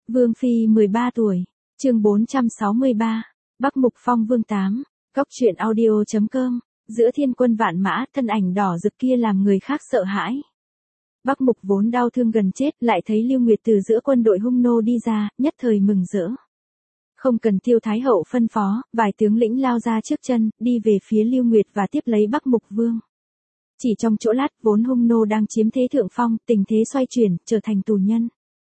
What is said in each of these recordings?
Vương Phi 13 tuổi, chương 463, Bắc Mục Phong Vương 8, Cóc truyện audio.com, giữa thiên quân vạn mã, thân ảnh đỏ rực kia làm người khác sợ hãi. Bắc Mục vốn đau thương gần chết, lại thấy Lưu Nguyệt từ giữa quân đội hung nô đi ra, nhất thời mừng rỡ. Không cần Tiêu Thái Hậu phân phó, vài tướng lĩnh lao ra trước chân, đi về phía Lưu Nguyệt và tiếp lấy Bắc Mục Vương. Chỉ trong chỗ lát, vốn hung nô đang chiếm thế thượng phong, tình thế xoay chuyển, trở thành tù nhân.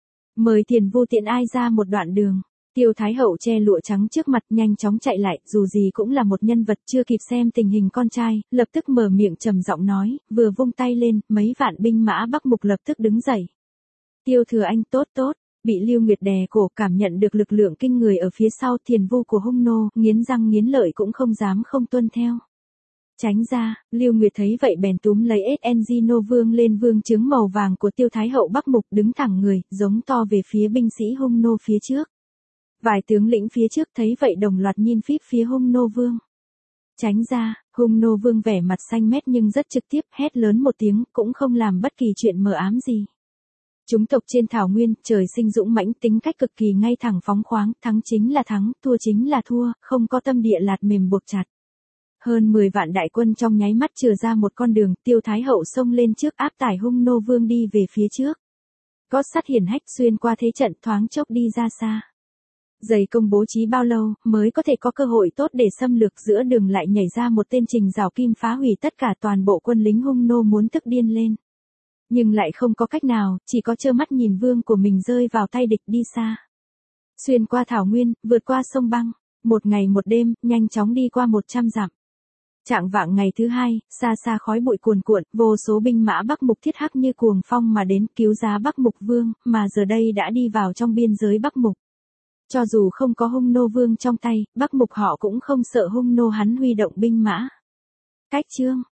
Mời Tiền Vu tiện ai ra một đoạn đường. Tiêu Thái Hậu che lụa trắng trước mặt, nhanh chóng chạy lại, dù gì cũng là một nhân vật, chưa kịp xem tình hình con trai, lập tức mở miệng trầm giọng nói, vừa vung tay lên, mấy vạn binh mã Bắc Mục lập tức đứng dậy. Tiêu Thừa Anh tốt tốt, bị Lưu Nguyệt đè cổ, cảm nhận được lực lượng kinh người ở phía sau, Tiền Vu của hung nô, nghiến răng nghiến lợi cũng không dám không tuân theo. Tránh ra, Lưu Nguyệt thấy vậy bèn túm lấy SNG nô vương lên vương chứng màu vàng của Tiêu Thái Hậu Bắc Mục, đứng thẳng người, giống to về phía binh sĩ hung nô phía trước. Vài tướng lĩnh phía trước thấy vậy đồng loạt nhìn phíp phía hung nô vương. Tránh ra, hung nô vương vẻ mặt xanh mét nhưng rất trực tiếp, hét lớn một tiếng, cũng không làm bất kỳ chuyện mờ ám gì. Chúng tộc trên thảo nguyên, trời sinh dũng mãnh, tính cách cực kỳ ngay thẳng phóng khoáng, thắng chính là thắng, thua chính là thua, không có tâm địa lạt mềm buộc chặt. Hơn 10 vạn đại quân trong nháy mắt chừa ra một con đường, Tiêu Thái Hậu xông lên trước áp tải hung nô vương đi về phía trước. Gót sắt hiển hách xuyên qua thế trận, thoáng chốc đi ra xa. Dày công bố trí bao lâu mới có thể có cơ hội tốt để xâm lược, giữa đường lại nhảy ra một tên Trình Giảo Kim phá hủy tất cả, toàn bộ quân lính hung nô muốn tức điên lên. Nhưng lại không có cách nào, chỉ có trơ mắt nhìn vương của mình rơi vào tay địch đi xa. Xuyên qua thảo nguyên, vượt qua sông băng, một ngày một đêm, nhanh chóng đi qua 100 dặm. Trạng vạng ngày thứ hai, xa xa khói bụi cuồn cuộn, vô số binh mã Bắc Mục thiết hắc như cuồng phong mà đến cứu giá Bắc Mục Vương, mà giờ đây đã đi vào trong biên giới Bắc Mục. Cho dù không có hung nô vương trong tay, Bắc Mục họ cũng không sợ hung nô hắn huy động binh mã. Cách chương,